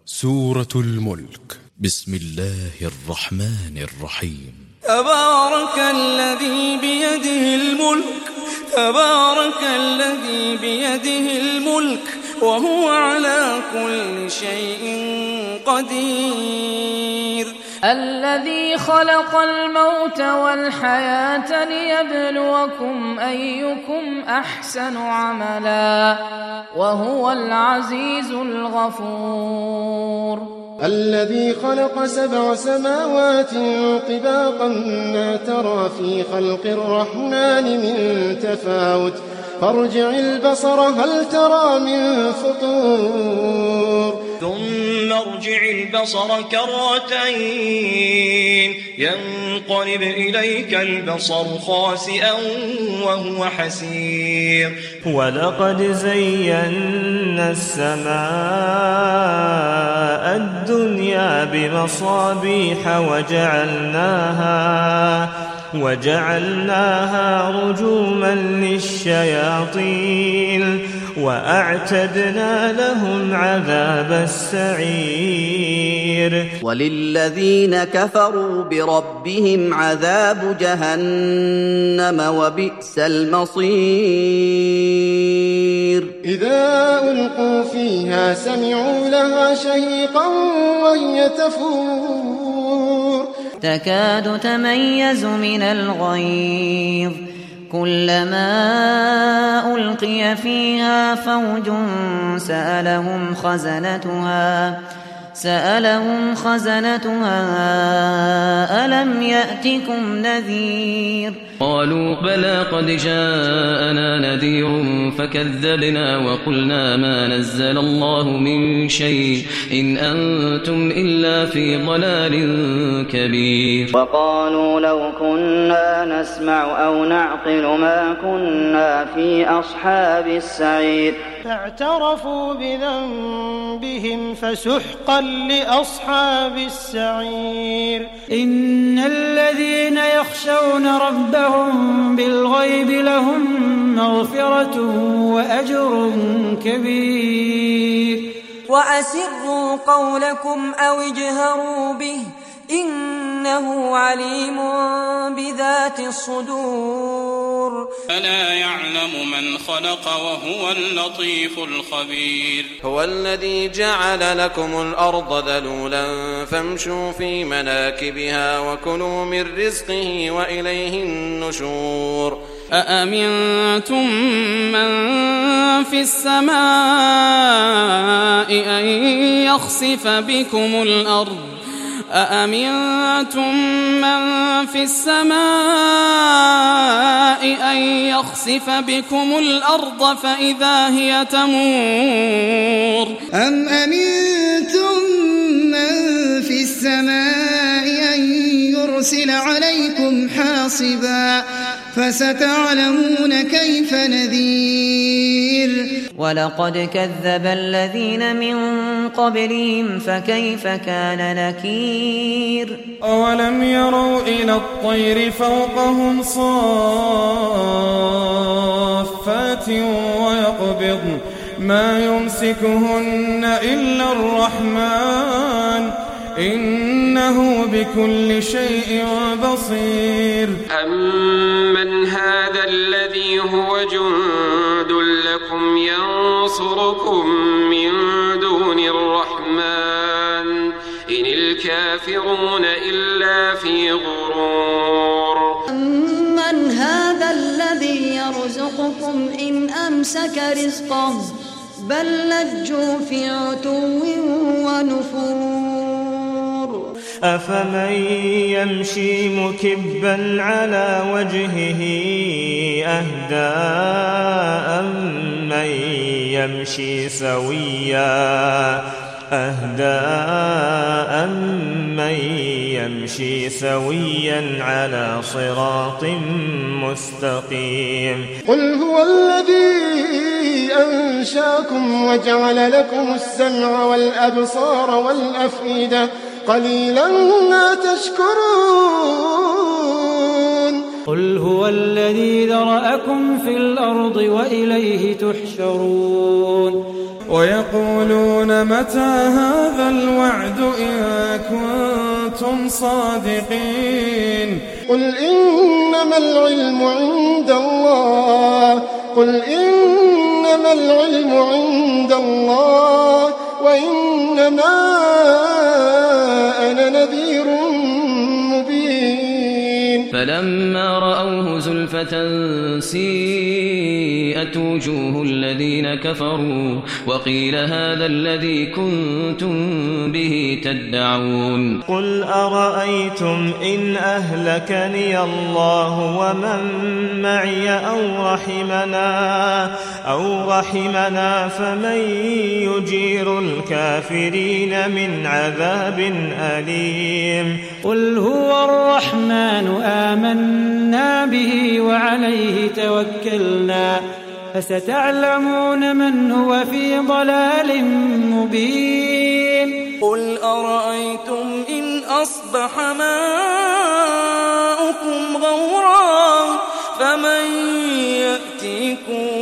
سورة الملك. بسم الله الرحمن الرحيم. تبارك الذي بيده الملك، تبارك الذي بيده الملك وهو على كل شيء قدير. الذي خلق الموت والحياة ليبلوكم أيكم أحسن عملا وهو العزيز الغفور. الذي خلق 7 سماوات طباقا ما ترى في خلق الرحمن من تفاوت فارجع البصر هل ترى من فطور ثم ارجع البصر كرتين ينقلب إليك البصر خاسئا وهو حسير. ولقد زينا السماء الدنيا بمصابيح وجعلناها رجوما للشياطين وأعتدنا لهم عذاب السعير. وللذين كفروا بربهم عذاب جهنم وبئس المصير. إذا ألقوا فيها سمعوا لها شهيقا وهي تفور تكاد تميز من الغيظ كلما ألقي فيها فوج سألهم خزنتها ألم يأتكم نذير. قالوا بلى قد جاءنا نذير فكذبنا وقلنا ما نزل الله من شيء إن أنتم إلا في ضلال كبير. وقالوا لو كنا نسمع أو نعقل ما كنا في أصحاب السعير. فاعترفوا بذنبهم فسحقا لأصحاب السعير. إن الذين يخشون ربهم بالغيب لهم مغفرة وأجر كبير. وأسروا قولكم أو اجهروا به إنه عليم بذات الصدور. ألا يعلم من خلق وهو اللطيف الخبير. هو الذي جعل لكم الأرض ذلولا فامشوا في مناكبها وكلوا من رزقه وإليه النشور. أأمنتم من في السماء أن يخسف بكم الأرض أأمنتم من في السماء أن يخسف بكم الأرض فإذا هي تمور. أم أمنتم من في السماء أن يرسل عليكم حاصبا فستعلمون كيف نذير. ولقد كذب الذين من قبلهم فكيف كان نكير. أولم يروا إلى الطير فوقهم صافات ويقبضن ما يمسكهن إلا الرحمن إنه بكل شيء بصير. أمن هذا الذي هو جند لكم ينصركم من دون الرحمن إن الكافرون إلا في غرور. أمن هذا الذي يرزقكم إن أمسك رزقه بل لجوا في عتو ونفور. أفمن يمشي مكبا على وجهه أهدى أمن يمشي سويا على صراط مستقيم. قل هو الذي أنشاكم وجعل لكم السمع والأبصار والأفئدة قليلا ما تشكرون. قل هو الذي ذرأكم في الأرض وإليه تحشرون. ويقولون متى هذا بعد إن كنتم صادقين قل إنما العلم عند الله وإنما أنا نذير مبين. فلما رأوه زلفة سيئت وجوه الذين كفروا وقيل هذا الذي كنتم به تدعون. قل أرأيتم إن أهلكني الله ومن معي أو رحمنا فمن يجير الكافرين من عذاب أليم. قل هو الرحمن آمنا به وعليه توكلنا فستعلمون من هو في ضلال مبين. قل أرأيتم إن أصبح ماؤكم غورا فمن يأتيكم